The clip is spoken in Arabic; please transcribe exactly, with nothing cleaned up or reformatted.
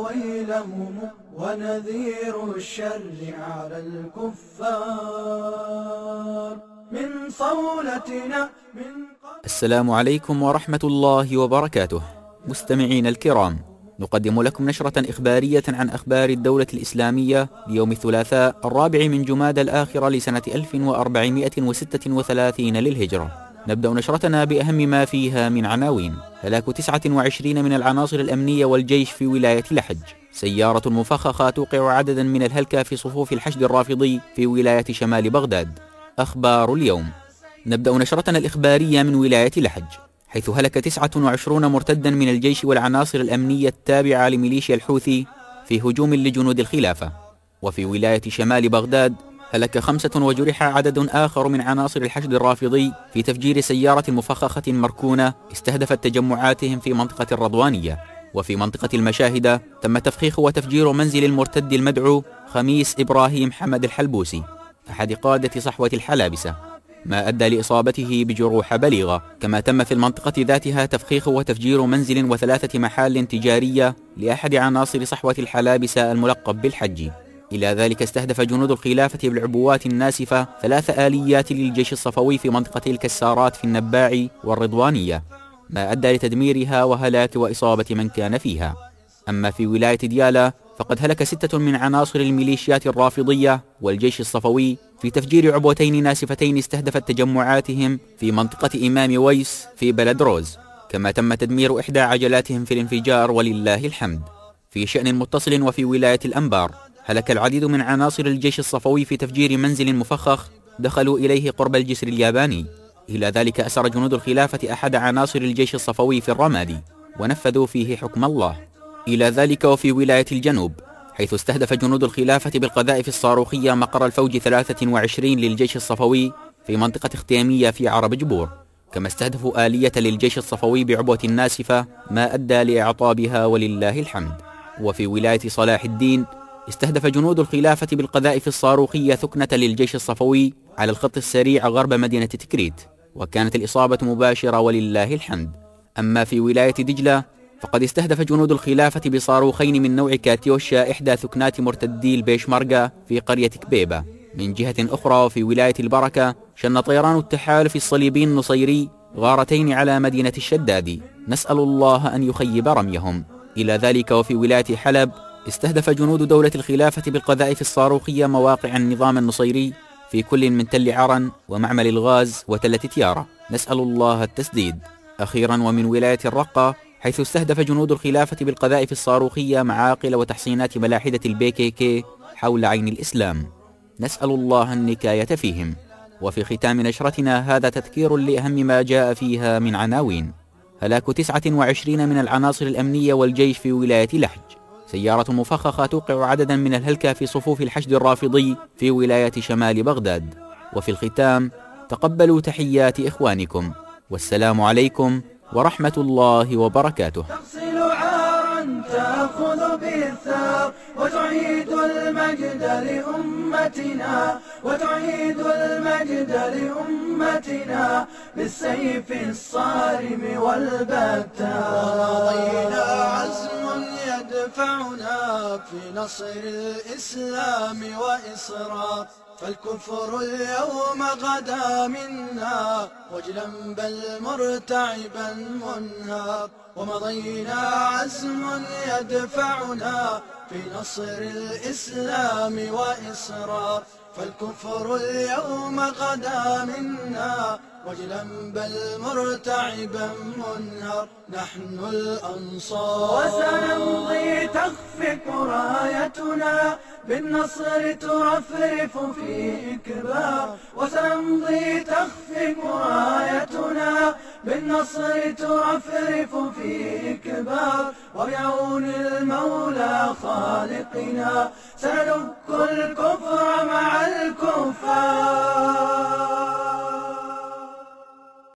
ويلهم ونذير الشر على الكفار من صولتنا من. السلام عليكم ورحمة الله وبركاته. مستمعين الكرام، نقدم لكم نشرة إخبارية عن أخبار الدولة الإسلامية ليوم الثلاثاء الرابع من جمادى الآخرة لسنة ألف وأربعمائة وستة وثلاثين للهجرة. نبدأ نشرتنا بأهم ما فيها من عناوين: هلاك تسعة وعشرين من العناصر الأمنية والجيش في ولاية لحج. سيارة مفخخة توقع عددا من الهلكة في صفوف الحشد الرافضي في ولاية شمال بغداد. أخبار اليوم. نبدأ نشرتنا الإخبارية من ولاية لحج، حيث هلك تسعة وعشرين مرتدا من الجيش والعناصر الأمنية التابعة لميليشيا الحوثي في هجوم لجنود الخلافة. وفي ولاية شمال بغداد هلك خمسة وجرح عدد آخر من عناصر الحشد الرافضي في تفجير سيارة مفخخة مركونة استهدفت تجمعاتهم في منطقة الرضوانية. وفي منطقة المشاهدة تم تفخيخ وتفجير منزل المرتد المدعو خميس إبراهيم حمد الحلبوسي أحد قادة صحوة الحلابسة، ما أدى لإصابته بجروح بليغة. كما تم في المنطقة ذاتها تفخيخ وتفجير منزل وثلاثة محال تجارية لأحد عناصر صحوة الحلابسة الملقب بالحجي. إلى ذلك استهدف جنود الخلافة بالعبوات الناسفة ثلاث آليات للجيش الصفوي في منطقة الكسارات في النباع والرضوانية، ما أدى لتدميرها وهلاك وإصابة من كان فيها. أما في ولاية ديالى فقد هلك ستة من عناصر الميليشيات الرافضية والجيش الصفوي في تفجير عبوتين ناسفتين استهدفت تجمعاتهم في منطقة إمام ويس في بلد روز. كما تم تدمير إحدى عجلاتهم في الانفجار ولله الحمد. في شأن متصل، وفي ولاية الأنبار هلك العديد من عناصر الجيش الصفوي في تفجير منزل مفخخ دخلوا إليه قرب الجسر الياباني. إلى ذلك أسر جنود الخلافة أحد عناصر الجيش الصفوي في الرمادي ونفذوا فيه حكم الله. إلى ذلك وفي ولاية الجنوب، حيث استهدف جنود الخلافة بالقذائف الصاروخية مقر الفوج ثلاثة وعشرين للجيش الصفوي في منطقة اختيامية في عرب جبور. كما استهدفوا آلية للجيش الصفوي بعبوة ناسفة، ما أدى لإعطابها ولله الحمد. وفي ولاية صلاح الدين استهدف جنود الخلافة بالقذائف الصاروخية ثكنة للجيش الصفوي على الخط السريع غرب مدينة تكريت، وكانت الإصابة مباشرة ولله الحمد. أما في ولاية دجلة فقد استهدف جنود الخلافة بصاروخين من نوع كاتيوشا إحدى ثكنات مرتدي البيشمركة في قرية كبيبة. من جهة أخرى وفي ولاية البركة شن طيران التحالف الصليبي النصيري غارتين على مدينة الشدادي، نسأل الله أن يخيب رميهم. إلى ذلك وفي ولاية حلب استهدف جنود دولة الخلافة بالقذائف الصاروخية مواقع النظام النصيري في كل من تل عرن ومعمل الغاز وتلة تيارة، نسأل الله التسديد. أخيرا ومن ولاية الرقة، حيث استهدف جنود الخلافة بالقذائف الصاروخية معاقل وتحصينات ملاحدة البي كي كي حول عين الإسلام، نسأل الله النكاية فيهم. وفي ختام نشرتنا هذا تذكير لأهم ما جاء فيها من عناوين: هلاك تسعة وعشرين من العناصر الأمنية والجيش في ولاية لحج. سيارة مفخخة توقع عددا من الهلكة في صفوف الحشد الرافضي في ولاية شمال بغداد. وفي الختام تقبلوا تحيات إخوانكم، والسلام عليكم ورحمة الله وبركاته. تغسل عارا تأخذ بالثار وتعيد المجد لأمتنا، وتعيد المجد لأمتنا بالسيف الصارم والبتار. ومضينا عزم يدفعنا في نصر الإسلام وإصرار، فالكفر اليوم غدا منا وجلا بل مرتعبا منهار. ومضينا عزم يدفعنا في نصر الإسلام وإصرار، فالكفر اليوم غدا منا وجلا بل مرتعبا منهار. نحن الأنصار وسنمضي تخفق رايتنا بالنصر ترفرف في إكبار، وسنمضي تخفق رايتنا بالنصر ترفرف في إكبار. وبعون المولى خالقنا سندك الكفر